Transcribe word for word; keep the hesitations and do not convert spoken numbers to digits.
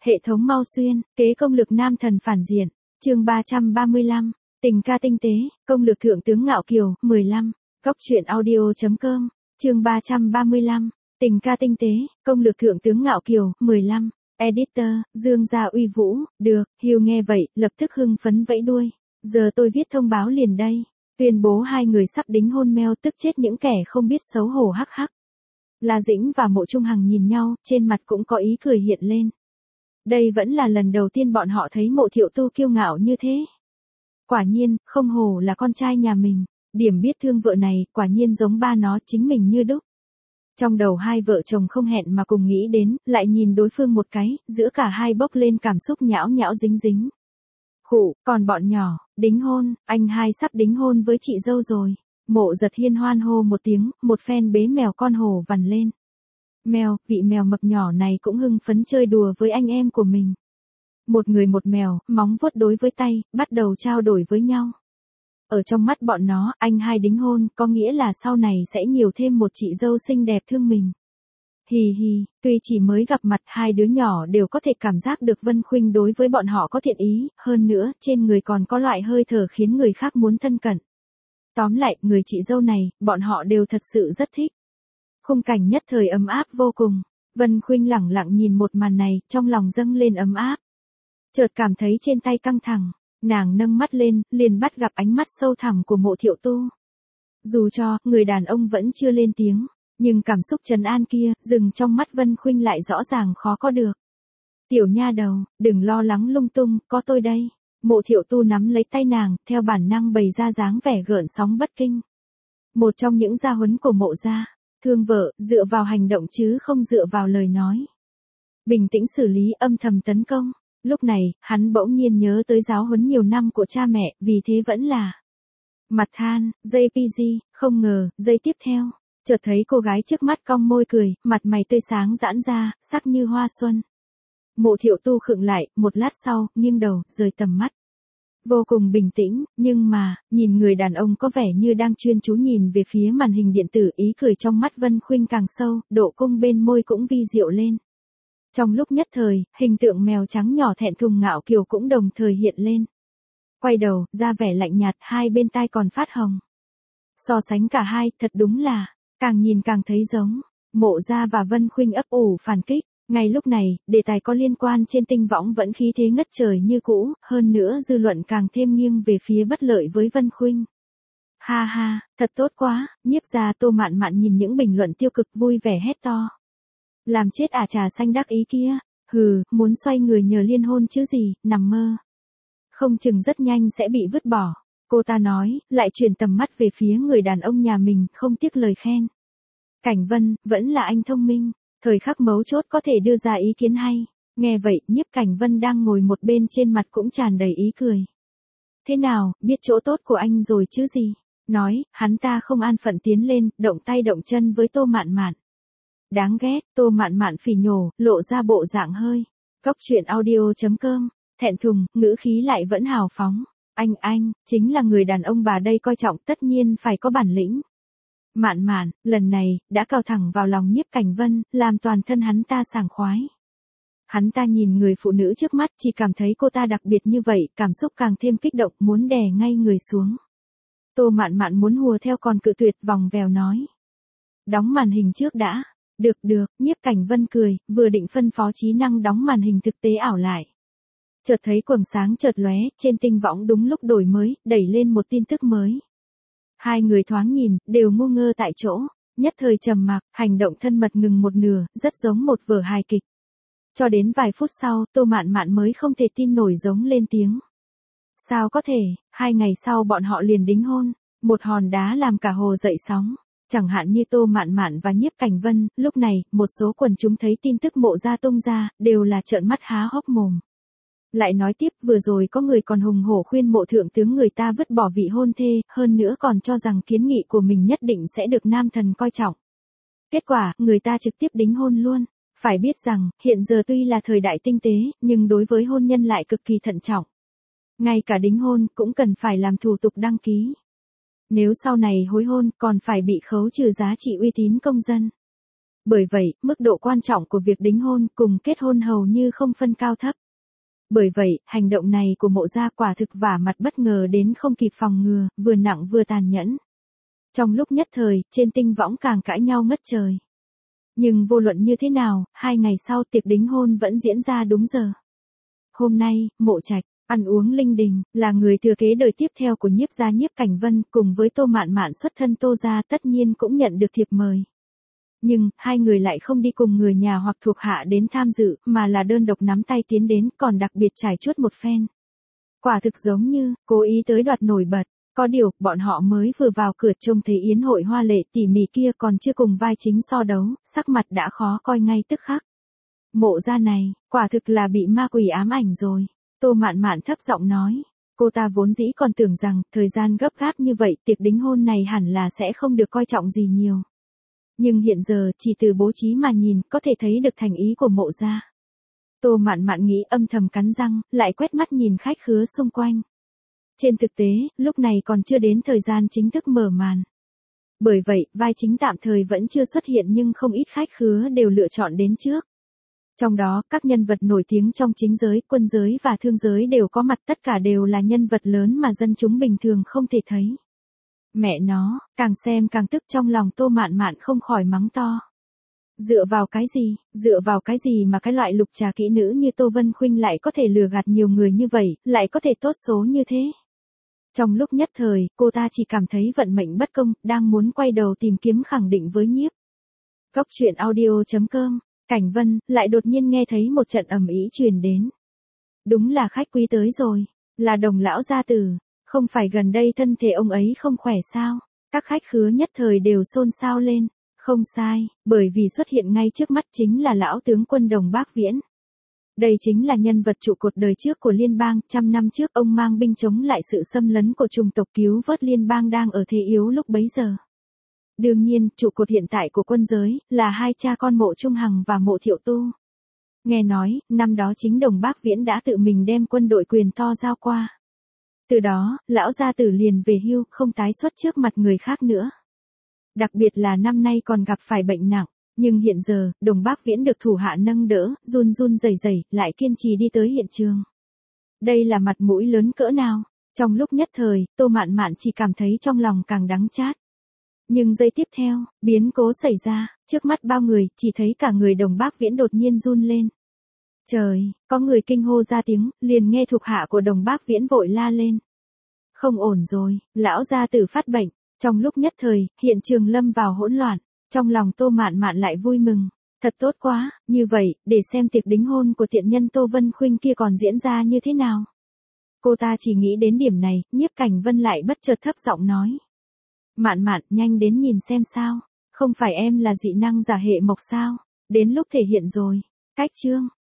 Hệ thống mau xuyên, kế công lược nam thần phản diện. Chương ba trăm ba mươi lăm, tình ca tinh tế, công lược thượng tướng ngạo kiều, mười lăm. Góc truyện audio chấm com. Chương ba trăm ba mươi lăm, tình ca tinh tế, công lược thượng tướng ngạo kiều, mười lăm. Editor, Dương gia uy vũ, được, Hiếu nghe vậy, lập tức hưng phấn vẫy đuôi. Giờ tôi viết thông báo liền đây. Tuyên bố hai người sắp đính hôn meo tức chết những kẻ không biết xấu hổ hắc hắc. La Dĩnh và Mộ Trung Hằng nhìn nhau, trên mặt cũng có ý cười hiện lên. Đây vẫn là lần đầu tiên bọn họ thấy Mộ Thiệu Tu kiêu ngạo như thế. Quả nhiên, không hổ là con trai nhà mình, điểm biết thương vợ này, quả nhiên giống ba nó chính mình như đúc. Trong đầu hai vợ chồng không hẹn mà cùng nghĩ đến, lại nhìn đối phương một cái, giữa cả hai bốc lên cảm xúc nhão nhão dính dính. Khụ, còn bọn nhỏ, đính hôn, anh hai sắp đính hôn với chị dâu rồi. Mộ Giật Hiên hoan hô một tiếng, một phen bế mèo con hổ vằn lên. Mèo, vị mèo mập nhỏ này cũng hưng phấn chơi đùa với anh em của mình. Một người một mèo, móng vuốt đối với tay, bắt đầu trao đổi với nhau. Ở trong mắt bọn nó, anh hai đính hôn, có nghĩa là sau này sẽ nhiều thêm một chị dâu xinh đẹp thương mình. Hì hì, tuy chỉ mới gặp mặt hai đứa nhỏ đều có thể cảm giác được Vân Khuynh đối với bọn họ có thiện ý, hơn nữa, trên người còn có loại hơi thở khiến người khác muốn thân cận. Tóm lại, người chị dâu này, bọn họ đều thật sự rất thích. Khung cảnh nhất thời ấm áp vô cùng. Vân Khuynh lẳng lặng nhìn một màn này, trong lòng dâng lên ấm áp. Chợt cảm thấy trên tay căng thẳng, nàng nâng mắt lên, liền bắt gặp ánh mắt sâu thẳm của Mộ Thiệu Tu. Dù cho, người đàn ông vẫn chưa lên tiếng, nhưng cảm xúc trấn an kia, dừng trong mắt Vân Khuynh lại rõ ràng khó có được. Tiểu nha đầu, đừng lo lắng lung tung, có tôi đây. Mộ Thiệu Tu nắm lấy tay nàng, theo bản năng bày ra dáng vẻ gợn sóng bất kinh. Một trong những gia huấn của Mộ gia, thương vợ, dựa vào hành động chứ không dựa vào lời nói. Bình tĩnh xử lý, âm thầm tấn công. Lúc này, hắn bỗng nhiên nhớ tới giáo huấn nhiều năm của cha mẹ, vì thế vẫn là mặt than, giây pê giê, không ngờ, giây tiếp theo, chợt thấy cô gái trước mắt cong môi cười, mặt mày tươi sáng giãn ra, sắc như hoa xuân. Mộ Thiệu Tu khựng lại, một lát sau, nghiêng đầu, rời tầm mắt. Vô cùng bình tĩnh, nhưng mà, nhìn người đàn ông có vẻ như đang chuyên chú nhìn về phía màn hình điện tử, ý cười trong mắt Vân Khuynh càng sâu, độ cung bên môi cũng vi diệu lên. Trong lúc nhất thời, hình tượng mèo trắng nhỏ thẹn thùng ngạo kiều cũng đồng thời hiện lên. Quay đầu, ra vẻ lạnh nhạt, hai bên tai còn phát hồng. So sánh cả hai, thật đúng là, càng nhìn càng thấy giống. Mộ gia và Vân Khuynh ấp ủ phản kích. Ngay lúc này, đề tài có liên quan trên tinh võng vẫn khí thế ngất trời như cũ, hơn nữa dư luận càng thêm nghiêng về phía bất lợi với Vân Khuynh. Ha ha, thật tốt quá, Nhiếp gia Tô Mạn Mạn nhìn những bình luận tiêu cực vui vẻ hét to. Làm chết ả trà xanh đắc ý kia, hừ, muốn xoay người nhờ liên hôn chứ gì, nằm mơ. Không chừng rất nhanh sẽ bị vứt bỏ, cô ta nói, lại chuyển tầm mắt về phía người đàn ông nhà mình, không tiếc lời khen. Cảnh Vân, vẫn là anh thông minh. Thời khắc mấu chốt có thể đưa ra ý kiến hay. Nghe vậy, Nhiếp Cảnh Vân đang ngồi một bên trên mặt cũng tràn đầy ý cười. Thế nào, biết chỗ tốt của anh rồi chứ gì? Nói, hắn ta không an phận tiến lên, động tay động chân với Tô Mạn Mạn. Đáng ghét, Tô Mạn Mạn phỉ nhổ, lộ ra bộ dạng hơi. Góc truyện audio chấm com, thẹn thùng, ngữ khí lại vẫn hào phóng. Anh anh, chính là người đàn ông bà đây coi trọng, tất nhiên phải có bản lĩnh. Mạn Mạn, lần này, đã cao thẳng vào lòng Nhiếp Cảnh Vân, làm toàn thân hắn ta sảng khoái. Hắn ta nhìn người phụ nữ trước mắt, chỉ cảm thấy cô ta đặc biệt như vậy, cảm xúc càng thêm kích động, muốn đè ngay người xuống. Tô Mạn Mạn muốn hùa theo còn cự tuyệt, vòng vèo nói. Đóng màn hình trước đã. Được được, Nhiếp Cảnh Vân cười, vừa định phân phó trí năng đóng màn hình thực tế ảo lại. Chợt thấy quầng sáng chợt lóe, trên tinh võng đúng lúc đổi mới, đẩy lên một tin tức mới. Hai người thoáng nhìn, đều ngu ngơ tại chỗ, nhất thời trầm mặc, hành động thân mật ngừng một nửa, rất giống một vở hài kịch. Cho đến vài phút sau, Tô Mạn Mạn mới không thể tin nổi giống lên tiếng. Sao có thể, hai ngày sau bọn họ liền đính hôn, một hòn đá làm cả hồ dậy sóng. Chẳng hạn như Tô Mạn Mạn và Nhiếp Cảnh Vân, lúc này, một số quần chúng thấy tin tức Mộ gia tung ra, đều là trợn mắt há hốc mồm. Lại nói tiếp, vừa rồi có người còn hùng hổ khuyên Mộ thượng tướng người ta vứt bỏ vị hôn thê, hơn nữa còn cho rằng kiến nghị của mình nhất định sẽ được nam thần coi trọng. Kết quả, người ta trực tiếp đính hôn luôn. Phải biết rằng, hiện giờ tuy là thời đại tinh tế, nhưng đối với hôn nhân lại cực kỳ thận trọng. Ngay cả đính hôn, cũng cần phải làm thủ tục đăng ký. Nếu sau này hối hôn, còn phải bị khấu trừ giá trị uy tín công dân. Bởi vậy, mức độ quan trọng của việc đính hôn cùng kết hôn hầu như không phân cao thấp. Bởi vậy, hành động này của Mộ gia quả thực vả mặt bất ngờ đến không kịp phòng ngừa, vừa nặng vừa tàn nhẫn. Trong lúc nhất thời, trên tinh võng càng cãi nhau ngất trời. Nhưng vô luận như thế nào, hai ngày sau tiệc đính hôn vẫn diễn ra đúng giờ. Hôm nay, Mộ Trạch, ăn uống linh đình, là người thừa kế đời tiếp theo của Nhiếp gia Nhiếp Cảnh Vân, cùng với Tô Mạn Mạn xuất thân Tô gia tất nhiên cũng nhận được thiệp mời. Nhưng, hai người lại không đi cùng người nhà hoặc thuộc hạ đến tham dự, mà là đơn độc nắm tay tiến đến, còn đặc biệt trải chuốt một phen. Quả thực giống như, cố ý tới đoạt nổi bật. Có điều, bọn họ mới vừa vào cửa trông thấy yến hội hoa lệ tỉ mỉ kia còn chưa cùng vai chính so đấu, sắc mặt đã khó coi ngay tức khắc. Mộ gia này, quả thực là bị ma quỷ ám ảnh rồi. Tô Mạn Mạn thấp giọng nói. Cô ta vốn dĩ còn tưởng rằng, thời gian gấp gáp như vậy, tiệc đính hôn này hẳn là sẽ không được coi trọng gì nhiều. Nhưng hiện giờ, chỉ từ bố trí mà nhìn, có thể thấy được thành ý của Mộ gia. Tô Mạn Mạn nghĩ âm thầm cắn răng, lại quét mắt nhìn khách khứa xung quanh. Trên thực tế, lúc này còn chưa đến thời gian chính thức mở màn. Bởi vậy, vai chính tạm thời vẫn chưa xuất hiện nhưng không ít khách khứa đều lựa chọn đến trước. Trong đó, các nhân vật nổi tiếng trong chính giới, quân giới và thương giới đều có mặt, tất cả đều là nhân vật lớn mà dân chúng bình thường không thể thấy. Mẹ nó, càng xem càng tức, trong lòng Tô Mạn Mạn không khỏi mắng to. Dựa vào cái gì, dựa vào cái gì mà cái loại lục trà kỹ nữ như Tô Vân Khuynh lại có thể lừa gạt nhiều người như vậy, lại có thể tốt số như thế. Trong lúc nhất thời, cô ta chỉ cảm thấy vận mệnh bất công, đang muốn quay đầu tìm kiếm khẳng định với Nhiếp. Góc truyện audio chấm com, Cảnh Vân, lại đột nhiên nghe thấy một trận ầm ĩ truyền đến. Đúng là khách quý tới rồi, là Đồng lão gia tử, không phải gần đây thân thể ông ấy không khỏe sao? Các khách khứa nhất thời đều xôn xao lên. Không sai, bởi vì xuất hiện ngay trước mắt chính là lão tướng quân Đồng Bác Viễn. Đây chính là nhân vật trụ cột đời trước của liên bang, trăm năm trước ông mang binh chống lại sự xâm lấn của chủng tộc cứu vớt liên bang đang ở thế yếu lúc bấy giờ. Đương nhiên, trụ cột hiện tại của quân giới, là hai cha con Mộ Trung Hằng và Mộ Thiệu Tu. Nghe nói, năm đó chính Đồng Bác Viễn đã tự mình đem quân đội quyền to giao qua. Từ đó, lão gia tử liền về hưu, không tái xuất trước mặt người khác nữa. Đặc biệt là năm nay còn gặp phải bệnh nặng, nhưng hiện giờ, Đồng Bác Viễn được thủ hạ nâng đỡ, run run rẩy rẩy, lại kiên trì đi tới hiện trường. Đây là mặt mũi lớn cỡ nào? Trong lúc nhất thời, Tô Mạn Mạn chỉ cảm thấy trong lòng càng đắng chát. Nhưng giây tiếp theo, biến cố xảy ra, trước mắt bao người, chỉ thấy cả người Đồng Bác Viễn đột nhiên run lên. Trời, có người kinh hô ra tiếng, liền nghe thuộc hạ của Đồng Bác Viễn vội la lên. Không ổn rồi, lão gia tử phát bệnh. Trong lúc nhất thời, hiện trường lâm vào hỗn loạn, trong lòng Tô Mạn Mạn lại vui mừng. Thật tốt quá, như vậy, để xem tiệc đính hôn của tiện nhân Tô Vân Khuynh kia còn diễn ra như thế nào. Cô ta chỉ nghĩ đến điểm này, Nhiếp Cảnh Vân lại bất chợt thấp giọng nói. Mạn Mạn, nhanh đến nhìn xem sao, không phải em là dị năng giả hệ mộc sao, đến lúc thể hiện rồi. Cách chương.